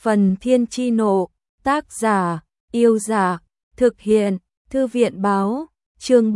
Phần Thiên Chi Nộ, tác giả, Yêu Giả, thực hiện, Thư viện báo, chương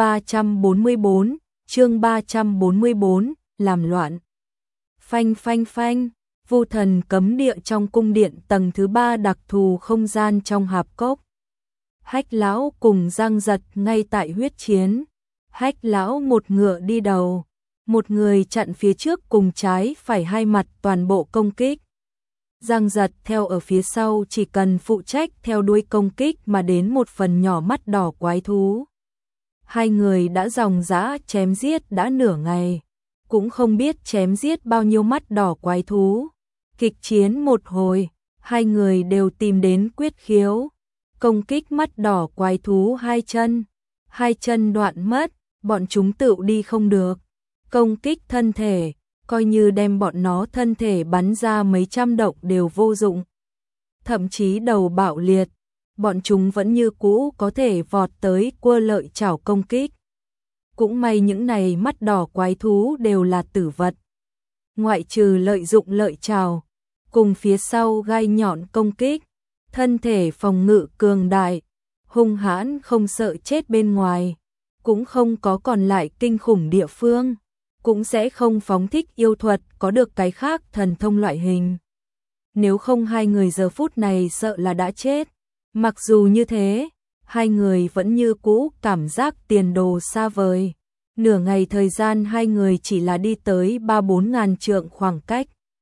344, làm loạn. Phanh phanh phanh, Vu Thần cấm địa trong cung điện tầng thứ 3 đặc thù không gian trong hạp cốc. Hách lão cùng Giang Giật ngay tại huyết chiến. Hách lão một ngựa đi đầu, một người chặn phía trước cùng trái phải hai mặt toàn bộ công kích. Giang Giật theo ở phía sau chỉ cần phụ trách theo đuôi công kích mà đến một phần nhỏ mắt đỏ quái thú. Hai người đã ròng rã chém giết đã nửa ngày, cũng không biết chém giết bao nhiêu mắt đỏ quái thú. Kịch chiến một hồi, hai người đều tìm đến quyết khiếu, công kích mắt đỏ quái thú hai chân đoạn mất, bọn chúng tự đi không được. Công kích thân thể, coi như đem bọn nó thân thể bắn ra mấy trăm động đều vô dụng. Thậm chí đầu bạo liệt, bọn chúng vẫn như cũ có thể vọt tới quơ lợi chảo công kích. Cũng may những này mắt đỏ quái thú đều là tử vật. Ngoại trừ lợi dụng lợi chảo, cùng phía sau gai nhọn công kích, thân thể phòng ngự cường đại, hung hãn không sợ chết bên ngoài, cũng không có còn lại kinh khủng địa phương, cũng sẽ không phóng thích yêu thuật có được cái khác thần thông loại hình. Nếu không hai người giờ phút này sợ là đã chết. Mặc dù như thế, hai người vẫn như cũ cảm giác tiền đồ xa vời. Nửa ngày thời gian hai người chỉ là đi tới 3-4 ngàn trượng khoảng cách.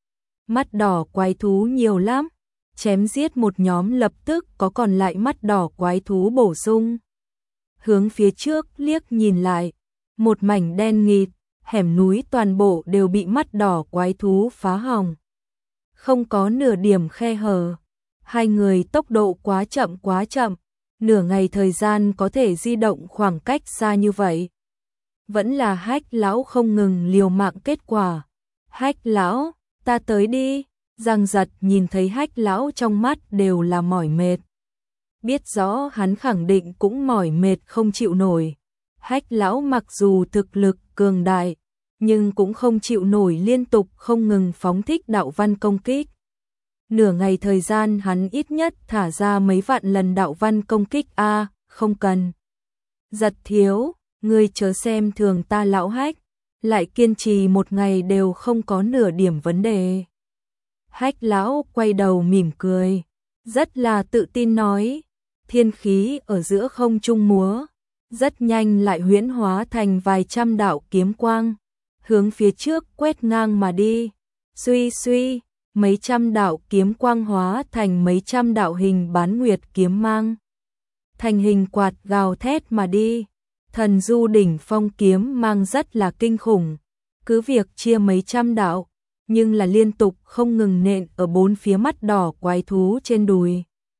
Mắt đỏ quái thú nhiều lắm, chém giết một nhóm lập tức có còn lại mắt đỏ quái thú bổ sung. Hướng phía trước liếc nhìn lại, một mảnh đen nghịt, hẻm núi toàn bộ đều bị mắt đỏ quái thú phá hỏng. Không có nửa điểm khe hở. Hai người tốc độ quá chậm, nửa ngày thời gian có thể di động khoảng cách xa như vậy. Vẫn là Hách lão không ngừng liều mạng kết quả. Hách lão, ta tới đi. Giang Giật nhìn thấy Hách lão trong mắt đều là mỏi mệt. Biết rõ hắn khẳng định cũng mỏi mệt không chịu nổi. Hách lão mặc dù thực lực cường đại, nhưng cũng không chịu nổi liên tục không ngừng phóng thích đạo văn công kích. Nửa ngày thời gian hắn ít nhất thả ra mấy vạn lần đạo văn công kích không cần. Giật thiếu, ngươi chớ xem thường ta lão Hách, lại kiên trì một ngày đều không có nửa điểm vấn đề. Hách lão quay đầu mỉm cười, rất là tự tin nói, thiên khí ở giữa không trung múa, rất nhanh lại huyễn hóa thành vài trăm đạo kiếm quang, hướng phía trước quét ngang mà đi. Suy suy, mấy trăm đạo kiếm quang hóa thành mấy trăm đạo hình bán nguyệt kiếm mang. Thành hình quạt gào thét mà đi. Thần du đỉnh phong kiếm mang rất là kinh khủng. Cứ việc chia mấy trăm đạo, nhưng là liên tục không ngừng nện ở bốn phía mắt đỏ quái thú trên đùi.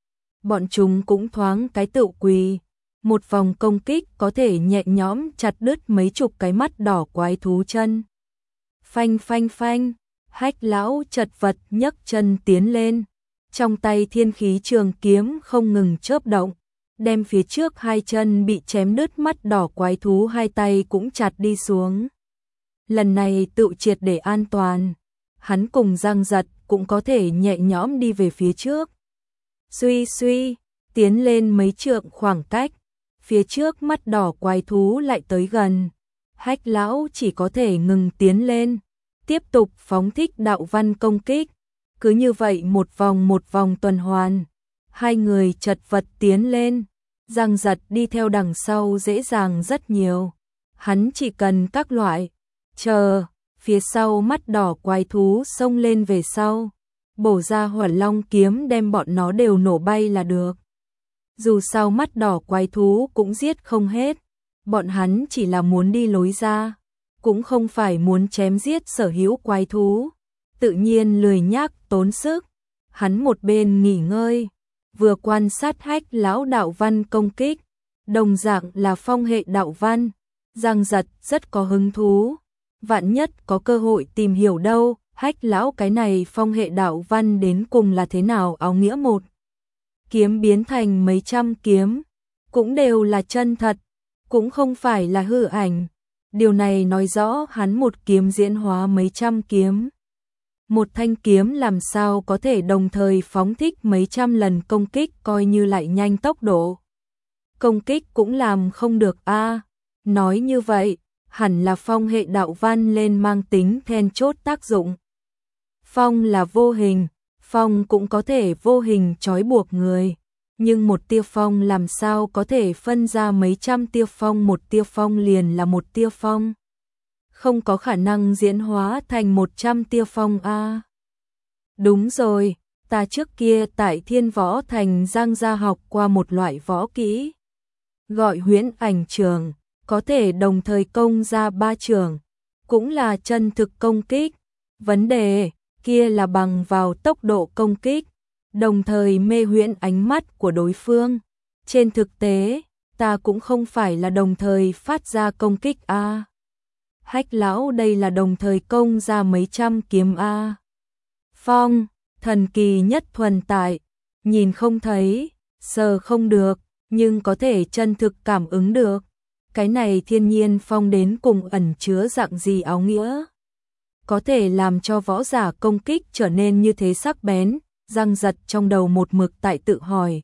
Bọn chúng cũng thoáng cái tựu quỳ. Một vòng công kích có thể nhẹ nhõm chặt đứt mấy chục cái mắt đỏ quái thú chân. Phanh phanh phanh. Hách lão chật vật nhấc chân tiến lên, trong tay thiên khí trường kiếm không ngừng chớp động, đem phía trước hai chân bị chém đứt mắt đỏ quái thú hai tay cũng chặt đi xuống. Lần này tự triệt để an toàn, hắn cùng Giang Giật cũng có thể nhẹ nhõm đi về phía trước. Suy suy, tiến lên mấy trượng khoảng cách, phía trước mắt đỏ quái thú lại tới gần. Hách lão chỉ có thể ngừng tiến lên, tiếp tục phóng thích đạo văn công kích. Cứ như vậy một vòng tuần hoàn. Hai người chật vật tiến lên. Giang Giật đi theo đằng sau dễ dàng rất nhiều. Hắn chỉ cần các loại chờ, phía sau mắt đỏ quái thú xông lên về sau, bổ ra Hỏa Long kiếm đem bọn nó đều nổ bay là được. Dù sao mắt đỏ quái thú cũng giết không hết, bọn hắn chỉ là muốn đi lối ra, cũng không phải muốn chém giết sở hữu quái thú, tự nhiên lười nhác tốn sức. Hắn một bên nghỉ ngơi, vừa quan sát Hách lão đạo văn công kích, đồng dạng là phong hệ đạo văn. Giang Giật rất có hứng thú, vạn nhất có cơ hội tìm hiểu đâu, Hách lão cái này phong hệ đạo văn đến cùng là thế nào. Áo nghĩa một kiếm biến thành mấy trăm kiếm, cũng đều là chân thật, cũng không phải là hư ảnh. Điều này nói rõ hắn một kiếm diễn hóa mấy trăm kiếm. Một thanh kiếm làm sao có thể đồng thời phóng thích mấy trăm lần công kích coi như lại nhanh tốc độ. Công kích cũng làm không được a. Nói như vậy, hẳn là phong hệ đạo văn lên mang tính then chốt tác dụng. Phong là vô hình, phong cũng có thể vô hình trói buộc người. Nhưng một tia phong làm sao có thể phân ra mấy trăm tia phong, một tia phong liền là một tia phong. Không có khả năng diễn hóa thành 100 tia phong a. Đúng rồi, ta trước kia tại Thiên Võ Thành Giang gia học qua một loại võ kỹ. Gọi huyễn ảnh trường, có thể đồng thời công ra 3 trường, cũng là chân thực công kích. Vấn đề kia là bằng vào tốc độ công kích, đồng thời mê huyễn ánh mắt của đối phương. Trên thực tế, ta cũng không phải là đồng thời phát ra công kích a. Hách lão đây là đồng thời công ra mấy trăm kiếm a. Phong, thần kỳ nhất thuần tại, nhìn không thấy, sờ không được, nhưng có thể chân thực cảm ứng được. Cái này thiên nhiên phong đến cùng ẩn chứa dạng gì áo nghĩa? Có thể làm cho võ giả công kích trở nên như thế sắc bén. Giang Giật trong đầu một mực tại tự hỏi.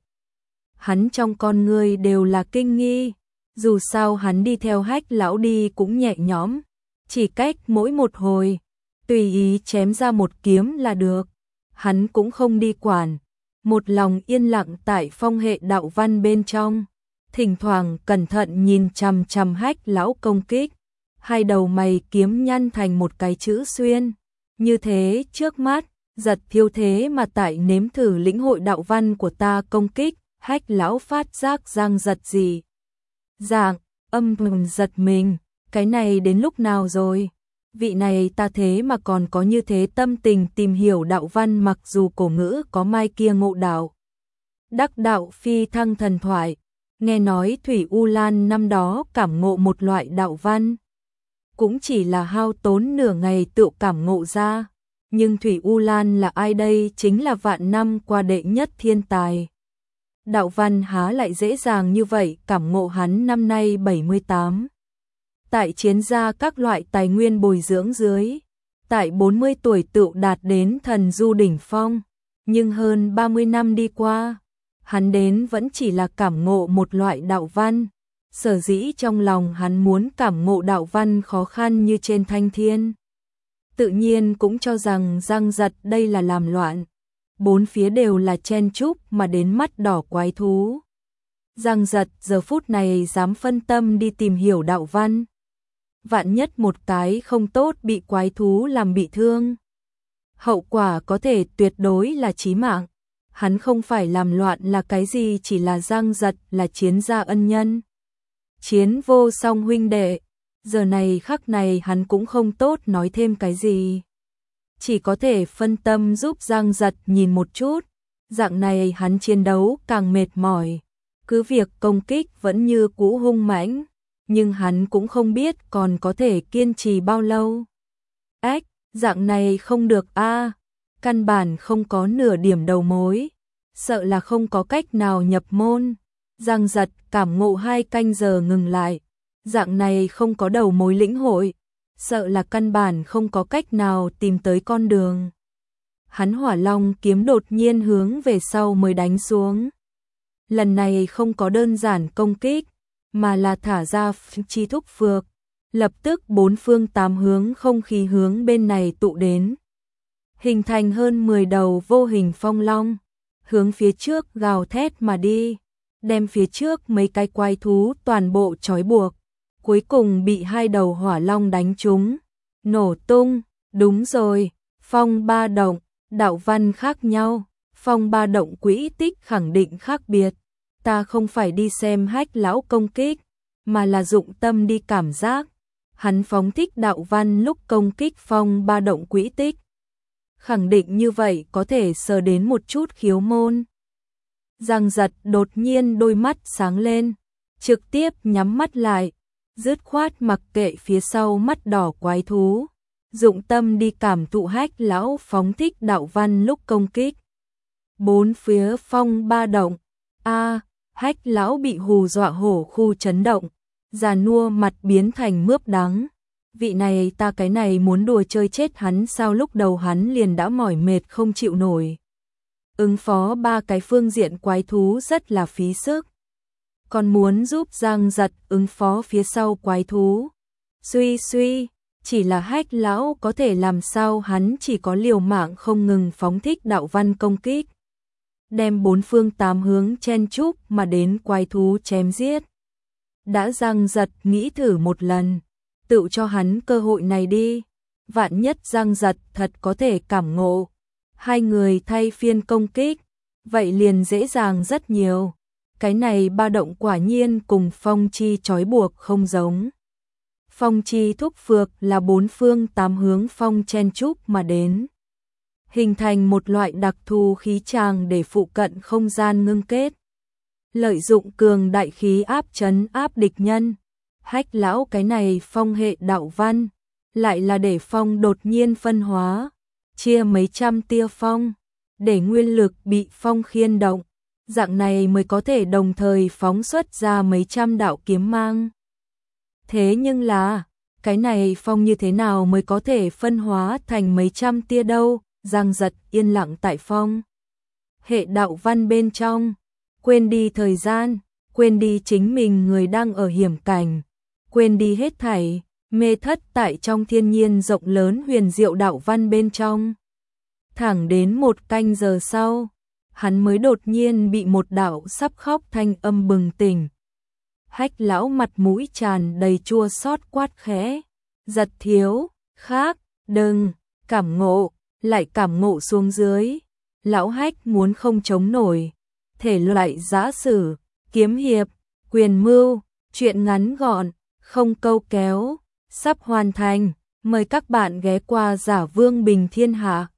Hắn trong con người đều là kinh nghi, dù sao hắn đi theo Hách lão đi cũng nhẹ nhõm, chỉ cách mỗi một hồi, tùy ý chém ra một kiếm là được. Hắn cũng không đi quản, một lòng yên lặng tại phong hệ đạo văn bên trong, thỉnh thoảng cẩn thận nhìn chằm chằm Hách lão công kích, hai đầu mày kiếm nhăn thành một cái chữ xuyên, như thế trước mắt. Giật thiêu thế mà tại nếm thử lĩnh hội đạo văn của ta công kích. Hách lão phát giác Giang Giật gì dạng, giật mình, cái này đến lúc nào rồi? Vị này ta thế mà còn có như thế tâm tình tìm hiểu đạo văn, mặc dù cổ ngữ có mai kia ngộ đạo. Đắc đạo phi thăng thần thoại, nghe nói Thủy U Lan năm đó cảm ngộ một loại đạo văn, cũng chỉ là hao tốn nửa ngày tự cảm ngộ ra. Nhưng Thủy U Lan là ai đây? Chính là vạn năm qua đệ nhất thiên tài. Đạo văn há lại dễ dàng như vậy, cảm ngộ hắn năm nay 78. Tại chiến gia các loại tài nguyên bồi dưỡng dưới, tại 40 tuổi tự đạt đến thần du đỉnh phong, nhưng hơn 30 năm đi qua, hắn đến vẫn chỉ là cảm ngộ một loại đạo văn. Sở dĩ trong lòng hắn muốn cảm ngộ đạo văn khó khăn như trên thanh thiên, tự nhiên cũng cho rằng Giang Giật đây là làm loạn. Bốn phía đều là chen chúc mà đến mắt đỏ quái thú. Giang Giật giờ phút này dám phân tâm đi tìm hiểu đạo văn. Vạn nhất một cái không tốt bị quái thú làm bị thương, hậu quả có thể tuyệt đối là chí mạng. Hắn không phải làm loạn là cái gì, chỉ là Giang Giật là chiến gia ân nhân, chiến vô song huynh đệ. Giờ này khắc này hắn cũng không tốt nói thêm cái gì, chỉ có thể phân tâm giúp Giang Giật nhìn một chút. Dạng này hắn chiến đấu càng mệt mỏi, cứ việc công kích vẫn như cũ hung mãnh, nhưng hắn cũng không biết còn có thể kiên trì bao lâu. Ách, dạng này không được a, căn bản không có nửa điểm đầu mối, sợ là không có cách nào nhập môn. Giang Giật cảm ngộ 2 canh giờ ngừng lại. Dạng này không có đầu mối lĩnh hội, sợ là căn bản không có cách nào tìm tới con đường. Hắn Hỏa Long kiếm đột nhiên hướng về sau mới đánh xuống. Lần này không có đơn giản công kích, mà là thả ra chi thúc phược. Lập tức 4 phương 8 hướng không khí hướng bên này tụ đến, hình thành hơn 10 đầu vô hình phong long, hướng phía trước gào thét mà đi, đem phía trước mấy cái quái thú toàn bộ trói buộc. Cuối cùng bị 2 đầu hỏa long đánh trúng, nổ tung. Đúng rồi, phong ba động, đạo văn khác nhau, phong ba động quỹ tích khẳng định khác biệt. Ta không phải đi xem Hách lão công kích, mà là dụng tâm đi cảm giác. Hắn phóng thích đạo văn lúc công kích phong ba động quỹ tích, khẳng định như vậy có thể sờ đến một chút khiếu môn. Giang Giật đột nhiên đôi mắt sáng lên, trực tiếp nhắm mắt lại, dứt khoát mặc kệ phía sau mắt đỏ quái thú, dụng tâm đi cảm thụ Hách lão phóng thích đạo văn lúc công kích. 4 phía phong ba động, Hách lão bị hù dọa hổ khu chấn động, già nua mặt biến thành mướp đắng, vị này ta cái này muốn đùa chơi chết hắn sao, lúc đầu hắn liền đã mỏi mệt không chịu nổi. Ứng phó 3 cái phương diện quái thú rất là phí sức. Còn muốn giúp Giang Giật ứng phó phía sau quái thú. Suy, chỉ là Hách lão có thể làm sao, hắn chỉ có liều mạng không ngừng phóng thích đạo văn công kích. Đem 4 phương 8 hướng chen chúc mà đến quái thú chém giết. Đã Giang Giật nghĩ thử một lần, tự cho hắn cơ hội này đi. Vạn nhất Giang Giật thật có thể cảm ngộ. 2 người thay phiên công kích, vậy liền dễ dàng rất nhiều. Cái này ba động quả nhiên cùng phong chi trói buộc không giống. Phong chi thúc phược là 4 phương 8 hướng phong chen chúc mà đến. Hình thành một loại đặc thù khí tràng để phụ cận không gian ngưng kết. Lợi dụng cường đại khí áp trấn áp địch nhân. Hách lão cái này phong hệ đạo văn, lại là để phong đột nhiên phân hóa, chia mấy trăm tia phong, để nguyên lực bị phong khiên động. Dạng này mới có thể đồng thời phóng xuất ra mấy trăm đạo kiếm mang. Thế nhưng là, cái này phong như thế nào mới có thể phân hóa thành mấy trăm tia đâu? Giang Giật yên lặng tại phong hệ đạo văn bên trong, quên đi thời gian, quên đi chính mình người đang ở hiểm cảnh, quên đi hết thảy, mê thất tại trong thiên nhiên rộng lớn huyền diệu đạo văn bên trong. Thẳng đến 1 canh giờ sau, hắn mới đột nhiên bị một đạo sắp khóc thanh âm bừng tỉnh. Hách lão mặt mũi tràn đầy chua xót quát khẽ, Giật thiếu, khác, đừng, cảm ngộ, lại cảm ngộ xuống dưới. Lão Hách muốn không chống nổi, thể loại giã sử, kiếm hiệp, quyền mưu, chuyện ngắn gọn, không câu kéo, sắp hoàn thành, mời các bạn ghé qua Giả Vương Bình Thiên Hạ.